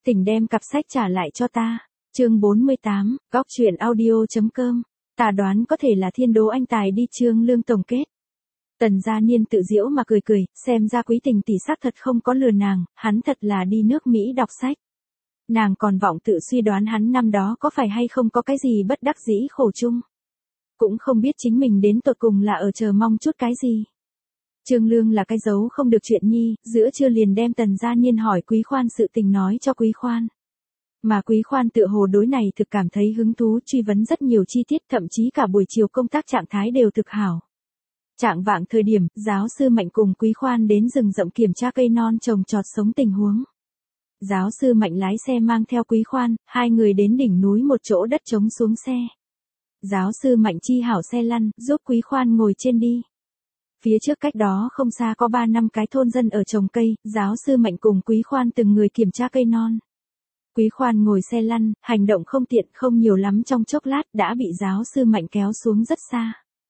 Tỉnh đem cặp sách trả lại cho ta. Chương 48, góc truyện audio.com. Ta đoán có thể là Thiên Đố anh tài đi. Trương Lương tổng kết. Tần Gia Niên tự giễu mà cười cười, xem ra Quý Tình tỷ xác thật không có lừa nàng, hắn thật là đi nước Mỹ đọc sách. Nàng còn vọng tự suy đoán hắn năm đó có phải hay không có cái gì bất đắc dĩ khổ chung. Cũng không biết chính mình đến tột cùng là ở chờ mong chút cái gì. Trương Lương là cái giấu không được chuyện nhi, giữa trưa liền đem Tần Gia Niên hỏi Quý Khoan sự tình nói cho Quý Khoan. Mà Quý Khoan tựa hồ đối này thực cảm thấy hứng thú, truy vấn rất nhiều chi tiết, thậm chí cả buổi chiều công tác trạng thái đều thực hảo. Trạng vạng thời điểm, giáo sư Mạnh cùng Quý Khoan đến rừng rậm kiểm tra cây non trồng trọt sống tình huống. Giáo sư Mạnh lái xe mang theo Quý Khoan, hai người đến đỉnh núi một chỗ đất trống xuống xe. Giáo sư Mạnh chi hảo xe lăn, giúp Quý Khoan ngồi trên đi. Phía trước cách đó không xa có 3 năm cái thôn dân ở trồng cây, giáo sư Mạnh cùng Quý Khoan từng người kiểm tra cây non. Quý Khoan ngồi xe lăn, hành động không tiện không nhiều lắm, trong chốc lát đã bị giáo sư Mạnh kéo xuống rất xa.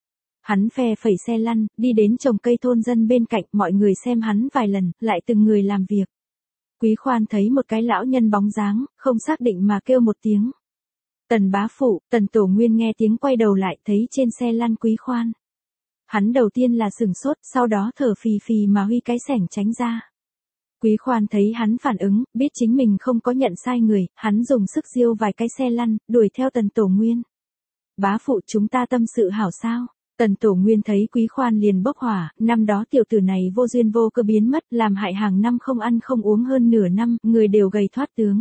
Hắn phe phẩy xe lăn, đi đến trồng cây thôn dân bên cạnh, mọi người xem hắn vài lần, lại từng người làm việc. Quý Khoan thấy một cái lão nhân bóng dáng, không xác định mà kêu một tiếng. Tần bá phụ, Tần Tổ Nguyên nghe tiếng quay đầu lại, thấy trên xe lăn Quý Khoan. Hắn đầu tiên là sửng sốt, sau đó thở phì phì mà huy cái xẻng tránh ra. Quý Khoan thấy hắn phản ứng, biết chính mình không có nhận sai người, hắn dùng sức giêu vài cái xe lăn, đuổi theo Tần Tổ Nguyên. Bá phụ, chúng ta tâm sự hảo sao? Tần Tổ Nguyên thấy Quý Khoan liền bốc hỏa, năm đó tiểu tử này vô duyên vô cớ biến mất, làm hại hàng năm không ăn không uống hơn nửa năm, người đều gầy thoát tướng.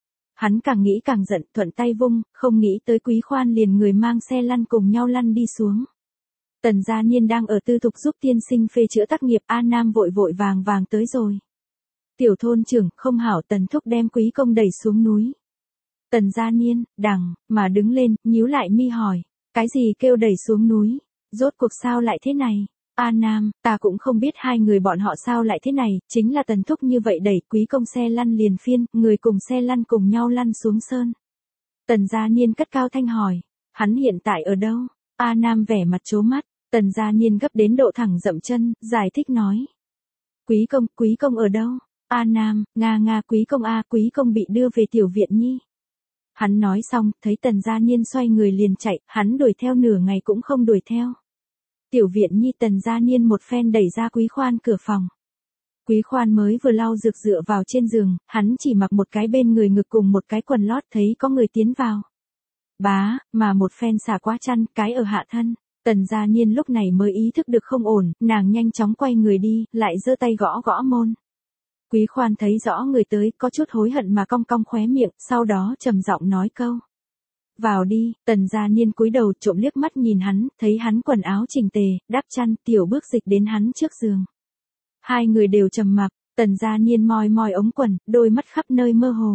Hắn càng nghĩ càng giận, thuận tay vung, không nghĩ tới Quý Khoan liền người mang xe lăn cùng nhau lăn đi xuống. Tần Gia Niên đang ở tư thục giúp tiên sinh phê chữa tác nghiệp, A Nam vội vội vàng vàng tới rồi. Tiểu thôn trưởng, không hảo, Tần thúc đem Quý công đẩy xuống núi. Tần Gia Niên, đằng, mà đứng lên, nhíu lại mi hỏi, cái gì kêu đẩy xuống núi, rốt cuộc sao lại thế này? A Nam, ta cũng không biết hai người bọn họ sao lại thế này, chính là Tần thúc như vậy đẩy, Quý công xe lăn liền phiên, người cùng xe lăn cùng nhau lăn xuống sơn. Tần Gia Niên cất cao thanh hỏi, hắn hiện tại ở đâu? A Nam vẻ mặt trố mắt. Tần Gia Niên gấp đến độ thẳng dậm chân, giải thích nói. Quý công ở đâu? A Nam, nga, Quý công a, Quý công bị đưa về tiểu viện nhi. Hắn nói xong, thấy Tần Gia Niên xoay người liền chạy, hắn đuổi theo nửa ngày cũng không đuổi theo. Tiểu viện nhi. Tần Gia Niên một phen đẩy ra Quý Khoan cửa phòng. Quý Khoan mới vừa lau rực dựa vào trên giường, hắn chỉ mặc một cái bên người ngực cùng một cái quần lót, thấy có người tiến vào. Bá, mà một phen xả quá chăn, cái ở hạ thân. Tần Gia Niên lúc này mới ý thức được không ổn, nàng nhanh chóng quay người đi, lại giơ tay gõ gõ môn. Quý Khoan thấy rõ người tới, có chút hối hận mà cong cong khóe miệng, sau đó trầm giọng nói câu. Vào đi. Tần Gia Niên cúi đầu trộm liếc mắt nhìn hắn, thấy hắn quần áo chỉnh tề, đắp chăn, tiểu bước dịch đến hắn trước giường. Hai người đều trầm mặc, Tần Gia Niên moi moi ống quần, đôi mắt khắp nơi mơ hồ.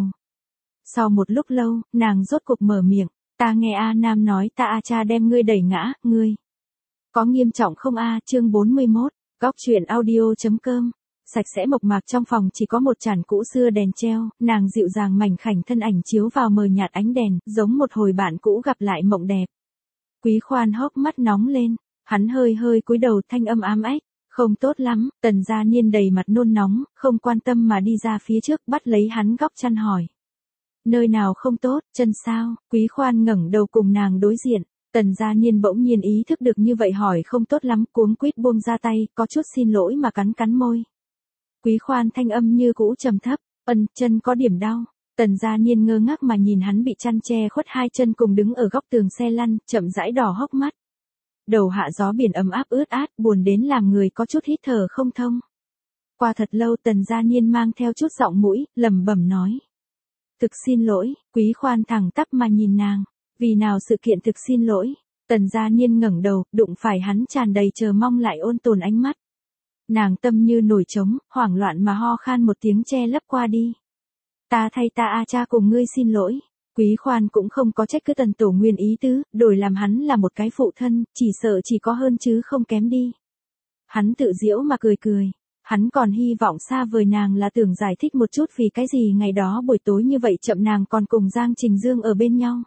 Sau một lúc lâu, nàng rốt cuộc mở miệng. Ta nghe A Nam nói ta A cha đem ngươi đẩy ngã, ngươi. Có nghiêm trọng không a? Chương 41, góc truyện audio.com. Sạch sẽ mộc mạc trong phòng chỉ có một chản cũ xưa đèn treo, nàng dịu dàng mảnh khảnh thân ảnh chiếu vào mờ nhạt ánh đèn, giống một hồi bạn cũ gặp lại mộng đẹp. Quý Khoan hốc mắt nóng lên, hắn hơi cúi đầu, thanh âm ám ách. Không tốt lắm. Tần Gia Niên đầy mặt nôn nóng, không quan tâm mà đi ra phía trước, bắt lấy hắn góc chăn hỏi. Nơi nào không tốt, chân sao? Quý Khoan ngẩng đầu cùng nàng đối diện. Tần Gia Niên bỗng nhiên ý thức được như vậy hỏi không tốt lắm, cuống quýt buông ra tay, có chút xin lỗi mà cắn môi. Quý Khoan thanh âm như cũ trầm thấp, chân có điểm đau. Tần Gia Niên ngơ ngác mà nhìn hắn bị chăn che khuất hai chân cùng đứng ở góc tường xe lăn, chậm rãi đỏ hốc mắt. Đầu hạ gió biển ấm áp ướt át, buồn đến làm người có chút hít thở không thông. Qua thật lâu Tần Gia Niên mang theo chút giọng mũi, lẩm bẩm nói. Thực xin lỗi. Quý Khoan thẳng tắp mà nhìn nàng. Vì nào sự kiện thực xin lỗi? Tần Gia Niên ngẩng đầu, đụng phải hắn tràn đầy chờ mong lại ôn tồn ánh mắt. Nàng tâm như nổi trống, hoảng loạn mà ho khan một tiếng che lấp qua đi. Ta thay ta A cha cùng ngươi xin lỗi. Quý Khoan cũng không có trách cứ Tần Tổ Nguyên ý tứ, đổi làm hắn là một cái phụ thân, chỉ sợ chỉ có hơn chứ không kém đi. Hắn tự giễu mà cười. Hắn còn hy vọng xa vời nàng là tưởng giải thích một chút vì cái gì ngày đó buổi tối như vậy chậm nàng còn cùng Giang Trình Dương ở bên nhau.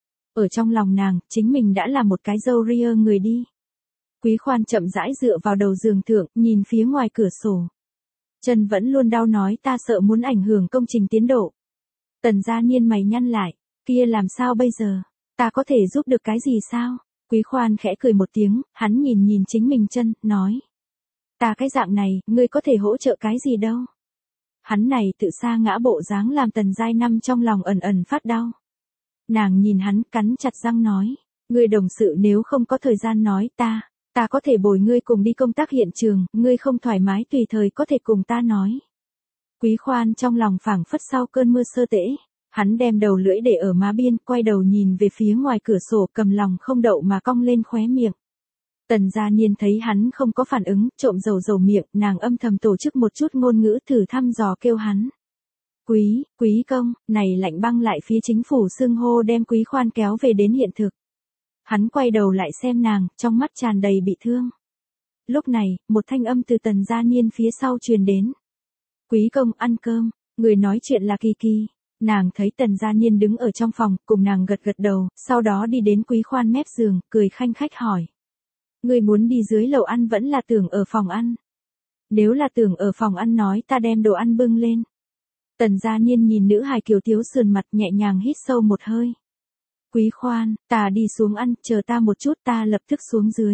Ở trong lòng nàng, chính mình đã là một cái dâu ria người đi. Quý Khoan chậm rãi dựa vào đầu giường thượng, nhìn phía ngoài cửa sổ. Chân vẫn luôn đau nói ta sợ muốn ảnh hưởng công trình tiến độ. Tần Gia Niên mày nhăn lại, kia làm sao bây giờ, ta có thể giúp được cái gì sao? Quý Khoan khẽ cười một tiếng, hắn nhìn nhìn chính mình chân, nói. Ta cái dạng này, ngươi có thể hỗ trợ cái gì đâu. Hắn này tự sa ngã bộ dáng làm Tần Giai Năm trong lòng ẩn ẩn phát đau. Nàng nhìn hắn cắn chặt răng nói, ngươi đồng sự nếu không có thời gian nói ta có thể bồi ngươi cùng đi công tác hiện trường, ngươi không thoải mái tùy thời có thể cùng ta nói. Quý Khoan trong lòng phảng phất sau cơn mưa sơ tễ, hắn đem đầu lưỡi để ở má biên, quay đầu nhìn về phía ngoài cửa sổ, cầm lòng không đậu mà cong lên khóe miệng. Tần Gia Niên thấy hắn không có phản ứng, trộm dầu miệng, nàng âm thầm tổ chức một chút ngôn ngữ thử thăm dò kêu hắn. Quý công, này lạnh băng lại phía chính phủ xưng hô đem Quý Khoan kéo về đến hiện thực. Hắn quay đầu lại xem nàng, trong mắt tràn đầy bị thương. Lúc này, một thanh âm từ Tần Gia Niên phía sau truyền đến. Quý công, ăn cơm, người nói chuyện là Kỳ Kỳ. Nàng thấy Tần Gia Niên đứng ở trong phòng, cùng nàng gật gật đầu, sau đó đi đến Quý Khoan mép giường, cười khanh khách hỏi. Người muốn đi dưới lầu ăn vẫn là tưởng ở phòng ăn? Nếu là tưởng ở phòng ăn nói ta đem đồ ăn bưng lên. Tần Gia Niên nhìn nữ hài kiều thiếu sườn mặt nhẹ nhàng hít sâu một hơi. Quý Khoan, ta đi xuống ăn, chờ ta một chút ta lập tức xuống dưới.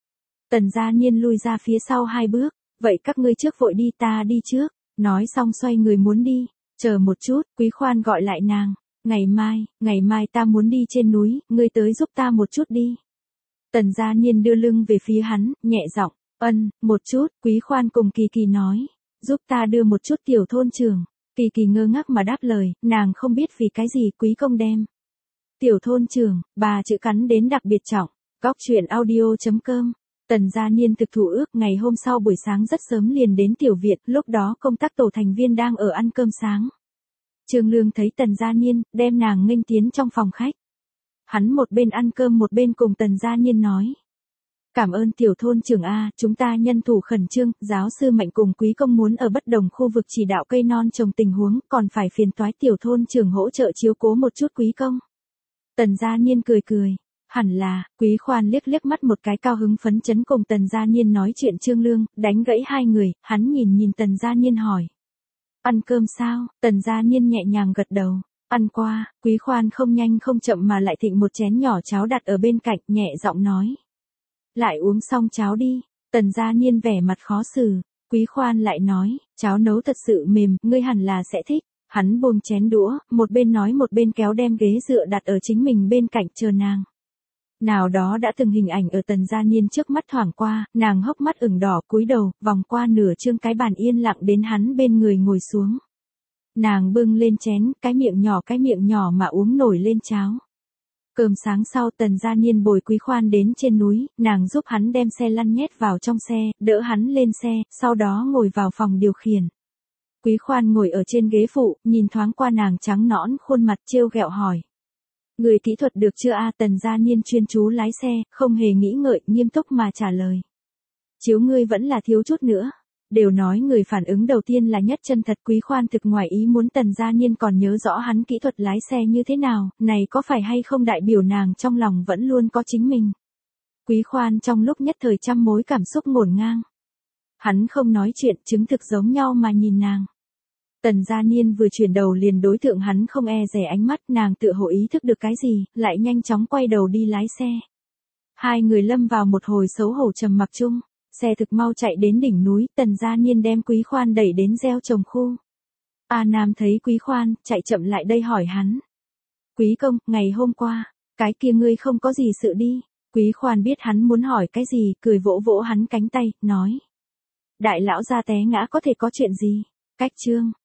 Tần Gia Niên lui ra phía sau 2 bước, vậy các ngươi trước vội đi ta đi trước, nói xong xoay người muốn đi, chờ một chút, Quý Khoan gọi lại nàng, ngày mai ta muốn đi trên núi, ngươi tới giúp ta một chút đi. Tần Gia Niên đưa lưng về phía hắn, nhẹ giọng, một chút, Quý Khoan cùng Kỳ Kỳ nói, giúp ta đưa một chút tiểu thôn trưởng. Kỳ Kỳ ngơ ngác mà đáp lời, nàng không biết vì cái gì Quý công đem. Tiểu thôn trưởng, 3 chữ cắn đến đặc biệt trọng. Góc truyện audio.com. Tần Gia Niên thực thủ ước ngày hôm sau buổi sáng rất sớm liền đến tiểu viện, lúc đó công tác tổ thành viên đang ở ăn cơm sáng. Trương Lương thấy Tần Gia Niên, đem nàng nghênh tiến trong phòng khách. Hắn một bên ăn cơm một bên cùng Tần Gia Niên nói. Cảm ơn tiểu thôn trưởng A, chúng ta nhân thủ khẩn trương, giáo sư Mạnh cùng Quý công muốn ở bất đồng khu vực chỉ đạo cây non trồng tình huống, còn phải phiền toái tiểu thôn trưởng hỗ trợ chiếu cố một chút Quý công. Tần Gia Niên cười. Hẳn là, Quý Khoan liếc mắt một cái cao hứng phấn chấn cùng Tần Gia Niên nói chuyện Trương Lương, đánh gãy hai người, hắn nhìn Tần Gia Niên hỏi. Ăn cơm sao? Tần Gia Niên nhẹ nhàng gật đầu. Ăn qua, Quý Khoan không nhanh không chậm mà lại thịnh một chén nhỏ cháo đặt ở bên cạnh, nhẹ giọng nói. Lại uống xong cháo đi. Tần Gia Niên vẻ mặt khó xử. Quý Khoan lại nói, cháo nấu thật sự mềm, ngươi hẳn là sẽ thích. Hắn buông chén đũa, một bên nói một bên kéo đem ghế dựa đặt ở chính mình bên cạnh chờ nàng. Nào đó đã từng hình ảnh ở Tần Gia Niên trước mắt thoảng qua, nàng hốc mắt ửng đỏ cúi đầu, vòng qua nửa chương cái bàn yên lặng đến hắn bên người ngồi xuống. Nàng bưng lên chén, cái miệng nhỏ mà uống nổi lên cháo. Cơm sáng sau Tần Gia Niên bồi Quý Khoan đến trên núi, nàng giúp hắn đem xe lăn nhét vào trong xe, đỡ hắn lên xe, sau đó ngồi vào phòng điều khiển. Quý Khoan ngồi ở trên ghế phụ, nhìn thoáng qua nàng trắng nõn khuôn mặt trêu ghẹo hỏi. Người kỹ thuật được chưa a? Tần Gia Niên chuyên chú lái xe, không hề nghĩ ngợi, nghiêm túc mà trả lời. Chiếu ngươi vẫn là thiếu chút nữa. Đều nói người phản ứng đầu tiên là nhất chân thật. Quý Khoan thực ngoài ý muốn Tần Gia Niên còn nhớ rõ hắn kỹ thuật lái xe như thế nào, này có phải hay không đại biểu nàng trong lòng vẫn luôn có chính mình. Quý Khoan trong lúc nhất thời trăm mối cảm xúc ngổn ngang. Hắn không nói chuyện, chứng thực giống nhau mà nhìn nàng. Tần Gia Niên vừa chuyển đầu liền đối tượng hắn không e dè ánh mắt, nàng tựa hồ ý thức được cái gì, lại nhanh chóng quay đầu đi lái xe. Hai người lâm vào một hồi xấu hổ trầm mặc chung, xe thực mau chạy đến đỉnh núi, Tần Gia Niên đem Quý Khoan đẩy đến gieo trồng khu. A Nam thấy Quý Khoan, chạy chậm lại đây hỏi hắn. Quý công, ngày hôm qua, cái kia ngươi không có gì sự đi. Quý Khoan biết hắn muốn hỏi cái gì, cười vỗ vỗ hắn cánh tay, nói. Đại lão gia té ngã có thể có chuyện gì? Cách chương.